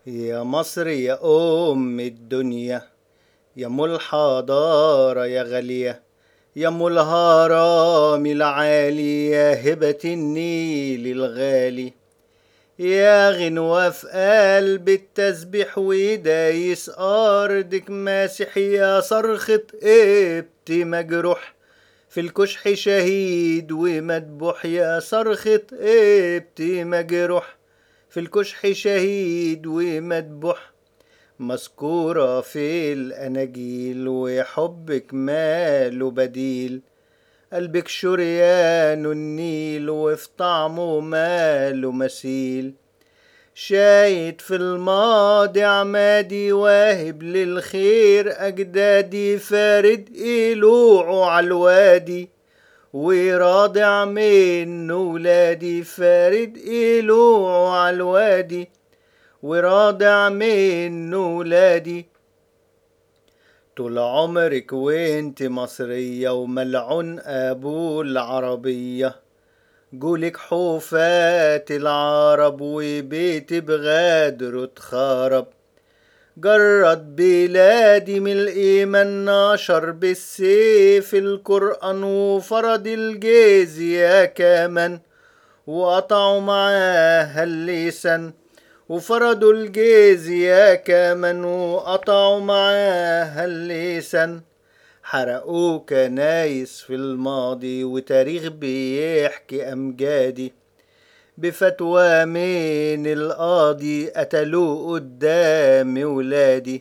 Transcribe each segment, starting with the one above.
يا مصر يا أم الدنيا، يا أم الحضارة يا غالية، يا أم الهرم العالي، يا هبة النيل الغالي، يا غنوة في قلب التسبيح ودايس أرضك ماسح، يا صرخة قبط مجروح في الكشح شهيد ومدبوح، يا صرخة قبط مجروح في الكشح شهيد ومدبوح، مذكورة في الأناجيل وحبك ماله بديل، قلبك شريان النيل وفي طعمه ماله مثيل، شايد في الماضي عمادي واهب للخير أجدادي، فارد قلوعه عالوادي وراضع من ولادي، فارد قلوعه عالوادي وراضع من ولادي، طول عمرك وانت مصرية وملعون ابو العربية، جولك حوفات العرب وبيت بغادر اتخرب، جرد بلادي من الإيمان نشر بالسيف القرآن وفرض الجزية كمان، وقطعوا معاها اللسان وفرضوا الجزية كمان، وقطعوا معاها اللسان، حرقوا كنايس في الماضي وتاريخ بيحكي أمجادي، بفتوى من القاضي قتلوه قدام ولادي،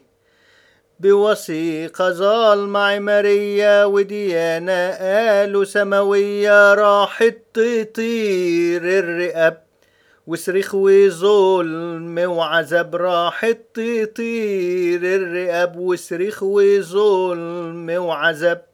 بوثيقة ظالمة عمارية وديانة قالوا سماوية، راحت تطير الرقاب وصريخ وظلم وعذاب، راحت تطير الرقاب وصريخ وظلم وعذاب،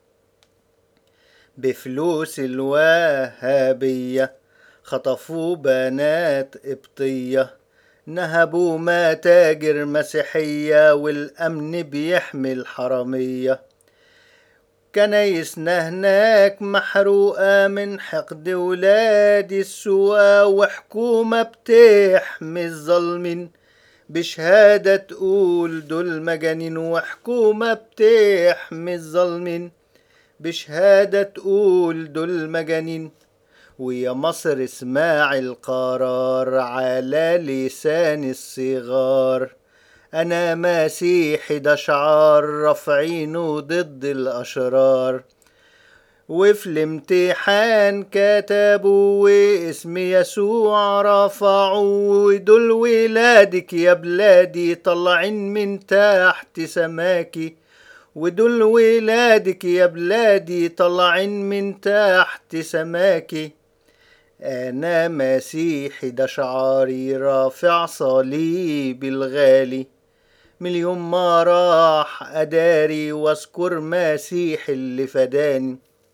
بفلوس الوهابية خطفوا بنات قبطية، نهبوا متاجر مسيحية والأمن بيحمي الحرامية، كنايسنا هناك محروقة من حقد ولاد السواء، وحكومة بتحمي الظالمين بشهادة تقول دول مجانين، وحكومة بتحمي الظالمين بشهادة تقول دول مجانين، ويا مصر اسمع القرار على لسان الصغار، أنا مسيحي ده شعار رافعينه ضد الأشرار، وفي الامتحان كتبوا واسم يسوع رفعوا، ودول ولادك يا بلادي طلعين من تحت سماكي، ودول ولادك يا بلادي طلعين من تحت سماكي، أنا مسيحي ده شعاري رافع صليبي الغالي، مليون ما راح أداري واذكر مسيح اللي فداني،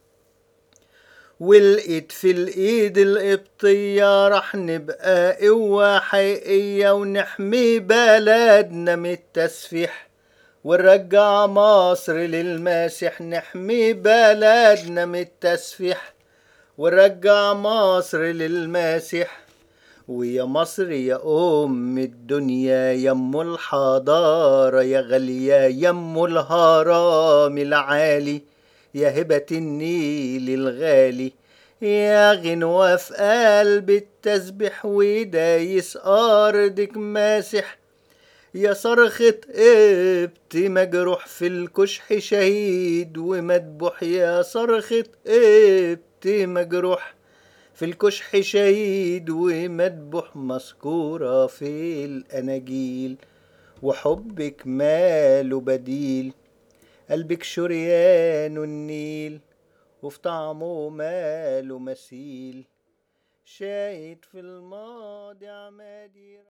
والإيد في الإيد القبطية رح نبقى قوة حقيقية ونحمي بلدنا من التسفيح، ونرجع مصر للماسح، نحمي بلدنا من التسفيح ونرجع مصر للماسح، ويا مصر يا أم الدنيا، يا أم الحضارة يا غالية، يا أم الهرم العالي، يا هبة النيل الغالي، يا غنوة في قلب التسبيح ودايس أرضك ماسح، يا صرخة قبط مجروح في الكشح شهيد ومدبوح، يا صرخة قبط مجروح في الكشح شهيد ومدبوح، مذكورة في الأناجيل وحبك ماله بديل، قلبك شريان النيل وفي طعمه ماله مثيل، شاهد في الماضي عمادي.